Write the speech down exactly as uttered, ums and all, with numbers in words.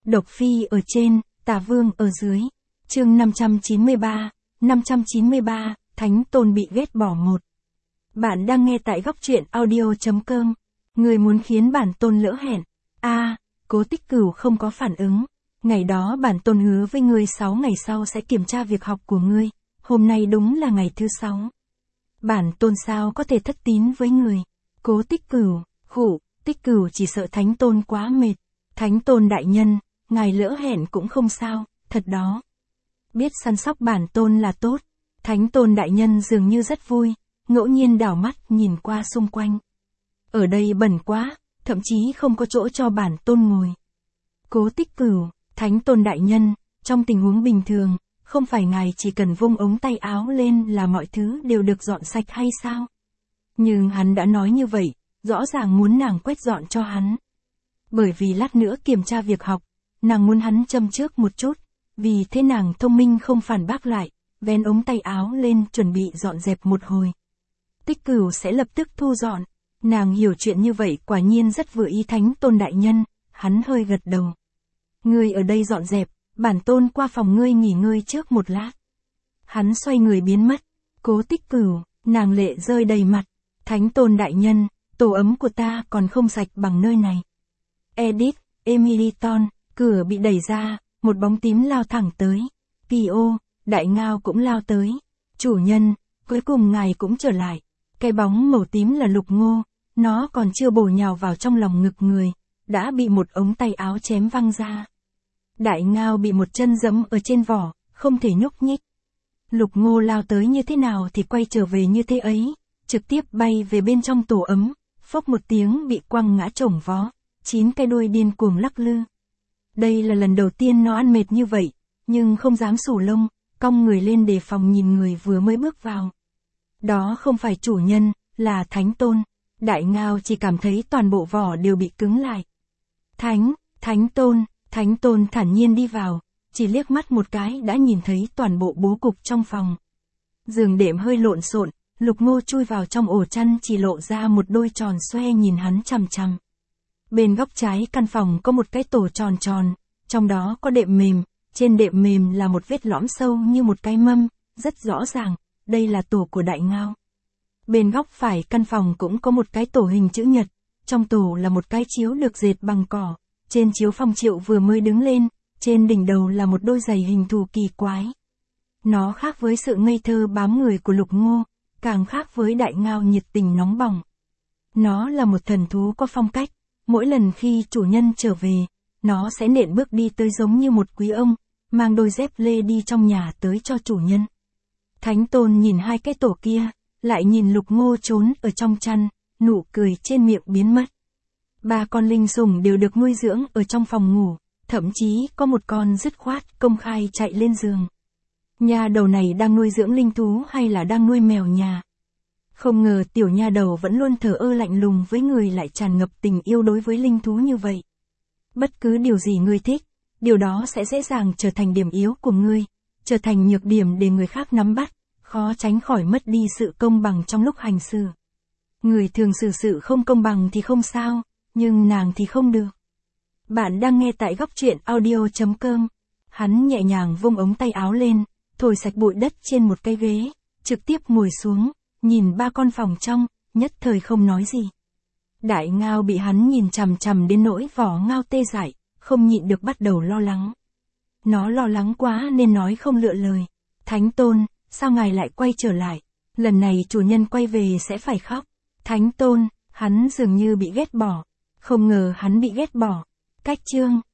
Độc Phi ở trên, Tà Vương ở dưới. Chương năm trăm chín mươi ba, năm trăm chín mươi ba, Thánh Tôn bị ghét bỏ một. Bạn đang nghe tại góc truyện audio chấm com. Người muốn khiến bản tôn lỡ hẹn. A, à, Cố Tích Cửu không có phản ứng. Ngày đó bản tôn hứa với ngươi sáu ngày sau sẽ kiểm tra việc học của ngươi. Hôm nay đúng là ngày thứ sáu. Bản tôn sao có thể thất tín với người. Cố Tích Cửu, khụ, Tích Cửu chỉ sợ Thánh Tôn quá mệt. Thánh Tôn đại nhân, ngài lỡ hẹn cũng không sao, thật đó. Biết săn sóc bản tôn là tốt. Thánh Tôn đại nhân dường như rất vui, ngẫu nhiên đảo mắt nhìn qua xung quanh. Ở đây bẩn quá, thậm chí không có chỗ cho bản tôn ngồi. Cố Tích Cửu, Thánh Tôn đại nhân, trong tình huống bình thường, không phải ngài chỉ cần vung ống tay áo lên là mọi thứ đều được dọn sạch hay sao? Nhưng hắn đã nói như vậy, rõ ràng muốn nàng quét dọn cho hắn. Bởi vì lát nữa kiểm tra việc học, nàng muốn hắn châm trước một chút, vì thế nàng thông minh không phản bác lại, vén ống tay áo lên chuẩn bị dọn dẹp một hồi. Tích Cửu sẽ lập tức thu dọn, nàng hiểu chuyện như vậy quả nhiên rất vừa ý Thánh Tôn đại nhân, hắn hơi gật đầu. Ngươi ở đây dọn dẹp, bản tôn qua phòng ngươi nghỉ ngơi trước một lát. Hắn xoay người biến mất. Cố Tích Cửu, nàng lệ rơi đầy mặt. Thánh Tôn đại nhân, tổ ấm của ta còn không sạch bằng nơi này. Edith, Emiliton, cửa bị đẩy ra, một bóng tím lao thẳng tới. Pio, đại ngao cũng lao tới. Chủ nhân, cuối cùng ngài cũng trở lại. Cái bóng màu tím là Lục Ngô, nó còn chưa bổ nhào vào trong lòng ngực người, đã bị một ống tay áo chém văng ra. Đại ngao bị một chân giẫm ở trên vỏ, không thể nhúc nhích. Lục Ngô lao tới như thế nào thì quay trở về như thế ấy, trực tiếp bay về bên trong tổ ấm, phốc một tiếng bị quăng ngã chổng vó, chín cái đuôi điên cuồng lắc lư. Đây là lần đầu tiên nó ăn mệt như vậy, nhưng không dám xù lông, cong người lên đề phòng nhìn người vừa mới bước vào. Đó không phải chủ nhân, là Thánh Tôn. Đại ngao chỉ cảm thấy toàn bộ vỏ đều bị cứng lại. Thánh, Thánh Tôn, Thánh Tôn thản nhiên đi vào, chỉ liếc mắt một cái đã nhìn thấy toàn bộ bố cục trong phòng. Giường đệm hơi lộn xộn, Lục Ngô chui vào trong ổ chăn chỉ lộ ra một đôi tròn xoe nhìn hắn chằm chằm. Bên góc trái căn phòng có một cái tổ tròn tròn, trong đó có đệm mềm, trên đệm mềm là một vết lõm sâu như một cái mâm, rất rõ ràng, đây là tổ của đại ngao. Bên góc phải căn phòng cũng có một cái tổ hình chữ nhật, trong tổ là một cái chiếu được dệt bằng cỏ, trên chiếu Phong Triệu vừa mới đứng lên, trên đỉnh đầu là một đôi giày hình thù kỳ quái. Nó khác với sự ngây thơ bám người của Lục Ngô, càng khác với đại ngao nhiệt tình nóng bỏng. Nó là một thần thú có phong cách, mỗi lần khi chủ nhân trở về, nó sẽ nện bước đi tới giống như một quý ông, mang đôi dép lê đi trong nhà tới cho chủ nhân. Thánh Tôn nhìn hai cái tổ kia, lại nhìn Lục Ngô trốn ở trong chăn, nụ cười trên miệng biến mất. Ba con linh sủng đều được nuôi dưỡng ở trong phòng ngủ, thậm chí có một con dứt khoát công khai chạy lên giường. Nha đầu này đang nuôi dưỡng linh thú hay là đang nuôi mèo nhà? Không ngờ tiểu nha đầu vẫn luôn thờ ơ lạnh lùng với người lại tràn ngập tình yêu đối với linh thú như vậy. Bất cứ điều gì ngươi thích, điều đó sẽ dễ dàng trở thành điểm yếu của ngươi, trở thành nhược điểm để người khác nắm bắt, khó tránh khỏi mất đi sự công bằng trong lúc hành xử. Người thường xử sự không công bằng thì không sao, nhưng nàng thì không được. Bạn đang nghe tại góc truyện audio chấm com. Hắn nhẹ nhàng vung ống tay áo lên, thổi sạch bụi đất trên một cái ghế, trực tiếp ngồi xuống, nhìn ba con phòng trong, nhất thời không nói gì. Đại ngao bị hắn nhìn chằm chằm đến nỗi vỏ ngao tê dại, không nhịn được bắt đầu lo lắng. Nó lo lắng quá nên nói không lựa lời. Thánh Tôn, sao ngài lại quay trở lại? Lần này chủ nhân quay về sẽ phải khóc. Thánh Tôn, hắn dường như bị ghét bỏ. Không ngờ hắn bị ghét bỏ. Cách chương.